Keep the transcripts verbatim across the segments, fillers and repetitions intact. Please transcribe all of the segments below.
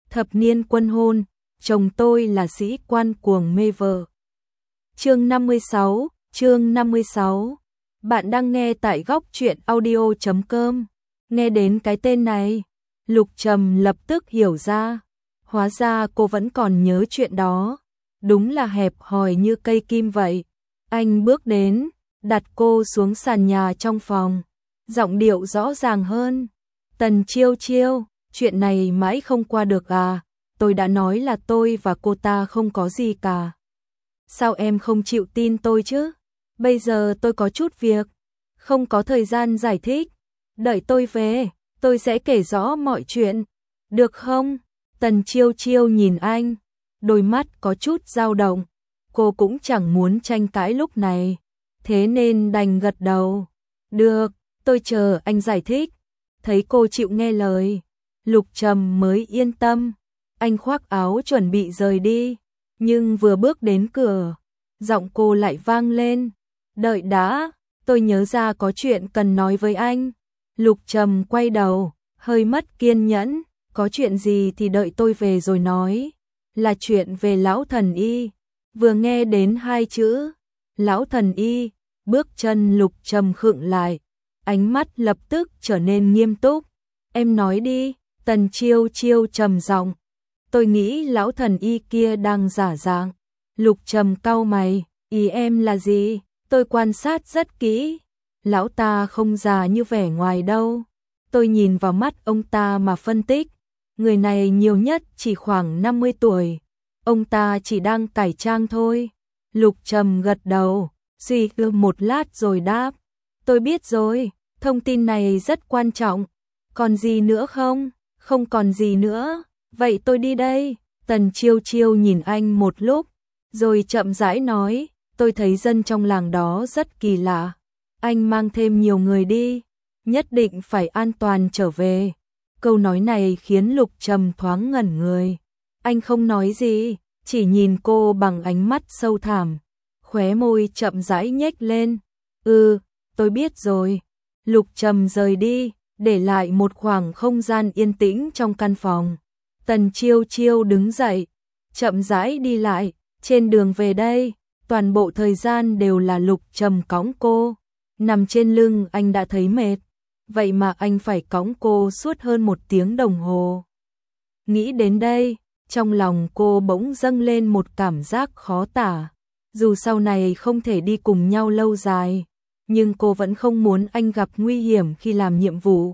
thập niên quân hôn, chồng tôi là sĩ quan cuồng mê vợ. Chương năm mươi sáu, chương năm mươi sáu. Bạn đang nghe tại góc truyện audio chấm com. Nghe đến cái tên này, Lục Trầm lập tức hiểu ra, hóa ra cô vẫn còn nhớ chuyện đó. Đúng là hẹp hòi như cây kim vậy. Anh bước đến, đặt cô xuống sàn nhà trong phòng, giọng điệu rõ ràng hơn. Tần Chiêu Chiêu, chuyện này mãi không qua được à? Tôi đã nói là tôi và cô ta không có gì cả. Sao em không chịu tin tôi chứ? Bây giờ tôi có chút việc, không có thời gian giải thích. Đợi tôi về, tôi sẽ kể rõ mọi chuyện. Được không? Tần Chiêu Chiêu nhìn anh, đôi mắt có chút dao động. Cô cũng chẳng muốn tranh cãi lúc này, thế nên đành gật đầu. Được, tôi chờ anh giải thích. Thấy cô chịu nghe lời, Lục Trầm mới yên tâm. Anh khoác áo chuẩn bị rời đi, nhưng vừa bước đến cửa, giọng cô lại vang lên. Đợi đã, tôi nhớ ra có chuyện cần nói với anh. Lục Trầm quay đầu, hơi mất kiên nhẫn. Có chuyện gì thì đợi tôi về rồi nói. Là chuyện về lão thần y. Vừa nghe đến hai chữ lão thần y, bước chân Lục Trầm khựng lại, ánh mắt lập tức trở nên nghiêm túc. Em nói đi. Tần Chiêu Chiêu trầm giọng. Tôi nghĩ lão thần y kia đang giả dạng. Lục Trầm cau mày, ý em là gì? Tôi quan sát rất kỹ, lão ta không già như vẻ ngoài đâu. Tôi nhìn vào mắt ông ta mà phân tích, người này nhiều nhất chỉ khoảng năm mươi tuổi. Ông ta chỉ đang cải trang thôi. Lục Trầm gật đầu, suy tư một lát rồi đáp. Tôi biết rồi, thông tin này rất quan trọng. Còn gì nữa không? Không còn gì nữa. Vậy tôi đi đây. Tần Chiêu Chiêu nhìn anh một lúc, rồi chậm rãi nói. Tôi thấy dân trong làng đó rất kỳ lạ. Anh mang thêm nhiều người đi, nhất định phải an toàn trở về. Câu nói này khiến Lục Trầm thoáng ngẩn người. Anh không nói gì, chỉ nhìn cô bằng ánh mắt sâu thẳm, khóe môi chậm rãi nhếch lên. Ừ, tôi biết rồi. Lục Trầm rời đi, để lại một khoảng không gian yên tĩnh trong căn phòng. Tần Chiêu Chiêu đứng dậy, chậm rãi đi lại. Trên đường về đây, toàn bộ thời gian đều là Lục Trầm cõng cô. Nằm trên lưng anh đã thấy mệt, vậy mà anh phải cõng cô suốt hơn một tiếng đồng hồ. Nghĩ đến đây, trong lòng cô bỗng dâng lên một cảm giác khó tả. Dù sau này không thể đi cùng nhau lâu dài, nhưng cô vẫn không muốn anh gặp nguy hiểm khi làm nhiệm vụ.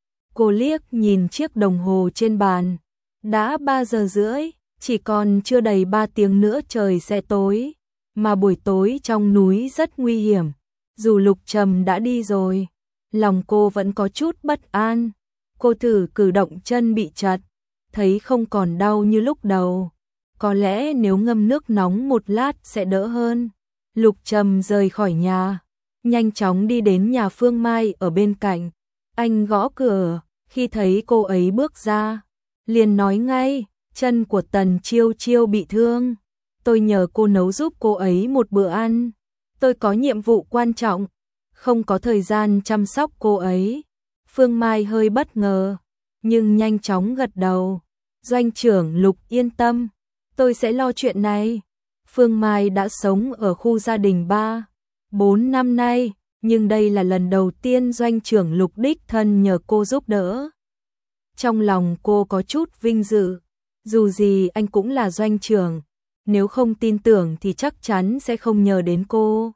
Cô liếc nhìn chiếc đồng hồ trên bàn. Đã ba giờ rưỡi, chỉ còn chưa đầy ba tiếng nữa trời sẽ tối. Mà buổi tối trong núi rất nguy hiểm. Dù Lục Trầm đã đi rồi, lòng cô vẫn có chút bất an. Cô thử cử động chân bị chật, thấy không còn đau như lúc đầu. Có lẽ nếu ngâm nước nóng một lát sẽ đỡ hơn. Lục Trầm rời khỏi nhà, nhanh chóng đi đến nhà Phương Mai ở bên cạnh. Anh gõ cửa, khi thấy cô ấy bước ra, liền nói ngay, chân của Tần Chiêu Chiêu bị thương. Tôi nhờ cô nấu giúp cô ấy một bữa ăn. Tôi có nhiệm vụ quan trọng, không có thời gian chăm sóc cô ấy. Phương Mai hơi bất ngờ, nhưng nhanh chóng gật đầu. Doanh trưởng Lục yên tâm, tôi sẽ lo chuyện này. Phương Mai đã sống ở khu gia đình ba, bốn năm nay, nhưng đây là lần đầu tiên doanh trưởng Lục đích thân nhờ cô giúp đỡ. Trong lòng cô có chút vinh dự, dù gì anh cũng là doanh trưởng. Nếu không tin tưởng thì chắc chắn sẽ không nhờ đến cô.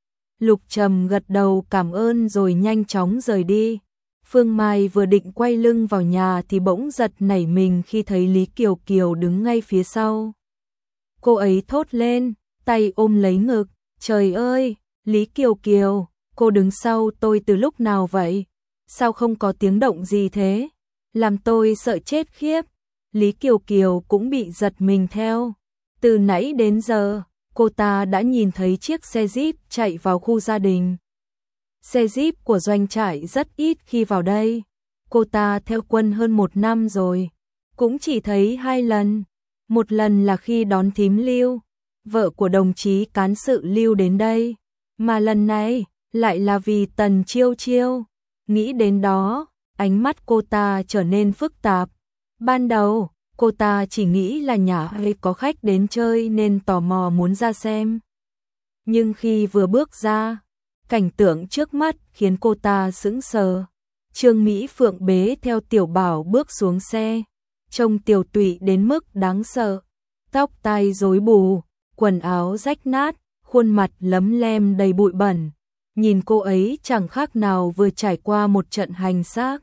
Lục Trầm gật đầu cảm ơn rồi nhanh chóng rời đi. Phương Mai vừa định quay lưng vào nhà thì bỗng giật nảy mình khi thấy Lý Kiều Kiều đứng ngay phía sau. Cô ấy thốt lên, tay ôm lấy ngực. Trời ơi, Lý Kiều Kiều, cô đứng sau tôi từ lúc nào vậy? Sao không có tiếng động gì thế? Làm tôi sợ chết khiếp. Lý Kiều Kiều cũng bị giật mình theo. Từ nãy đến giờ, cô ta đã nhìn thấy chiếc xe Jeep chạy vào khu gia đình. Xe Jeep của doanh trại rất ít khi vào đây. Cô ta theo quân hơn một năm rồi, cũng chỉ thấy hai lần. Một lần là khi đón thím Lưu, vợ của đồng chí cán sự Lưu đến đây. Mà lần này, lại là vì Tần Chiêu Chiêu. Nghĩ đến đó, ánh mắt cô ta trở nên phức tạp. Ban đầu, Cô ta chỉ nghĩ là nhà ấy có khách đến chơi nên tò mò muốn ra xem. Nhưng khi vừa bước ra, cảnh tượng trước mắt khiến cô ta sững sờ. Trương Mỹ Phượng bế theo Tiểu Bảo bước xuống xe, trông tiều tụy đến mức đáng sợ. Tóc tai rối bù, quần áo rách nát, khuôn mặt lấm lem đầy bụi bẩn. Nhìn cô ấy chẳng khác nào vừa trải qua một trận hành xác.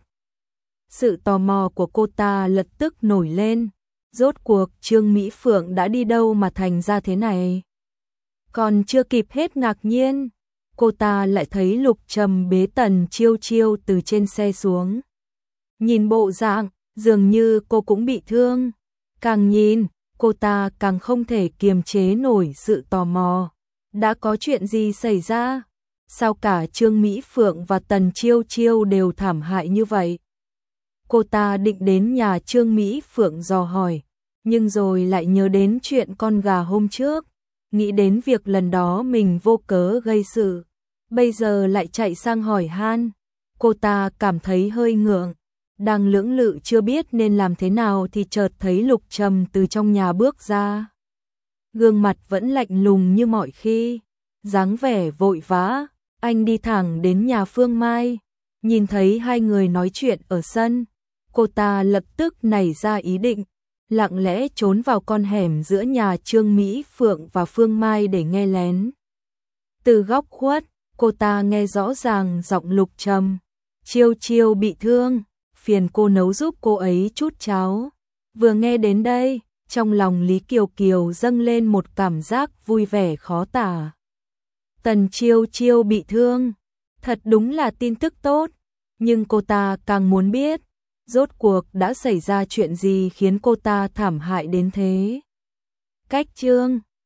Sự tò mò của cô ta lập tức nổi lên. Rốt cuộc Trương Mỹ Phượng đã đi đâu mà thành ra thế này? Còn chưa kịp hết ngạc nhiên, cô ta lại thấy Lục Trầm bế Tần Chiêu Chiêu từ trên xe xuống. Nhìn bộ dạng, dường như cô cũng bị thương. Càng nhìn, cô ta càng không thể kiềm chế nổi sự tò mò. Đã có chuyện gì xảy ra? Sao cả Trương Mỹ Phượng và Tần Chiêu Chiêu đều thảm hại như vậy? Cô ta định đến nhà Trương Mỹ Phượng dò hỏi, nhưng rồi lại nhớ đến chuyện con gà hôm trước, nghĩ đến việc lần đó mình vô cớ gây sự, bây giờ lại chạy sang hỏi han. Cô ta cảm thấy hơi ngượng, đang lưỡng lự chưa biết nên làm thế nào thì chợt thấy Lục Trầm từ trong nhà bước ra. Gương mặt vẫn lạnh lùng như mọi khi, dáng vẻ vội vã, anh đi thẳng đến nhà Phương Mai, nhìn thấy hai người nói chuyện ở sân. Cô ta lập tức nảy ra ý định, lặng lẽ trốn vào con hẻm giữa nhà Trương Mỹ Phượng và Phương Mai để nghe lén. Từ góc khuất, cô ta nghe rõ ràng giọng Lục Trầm. Chiêu Chiêu bị thương, phiền cô nấu giúp cô ấy chút cháo. Vừa nghe đến đây, trong lòng Lý Kiều Kiều dâng lên một cảm giác vui vẻ khó tả. Tần Chiêu Chiêu bị thương, thật đúng là tin tức tốt, nhưng cô ta càng muốn biết, rốt cuộc đã xảy ra chuyện gì khiến cô ta thảm hại đến thế. Cách chương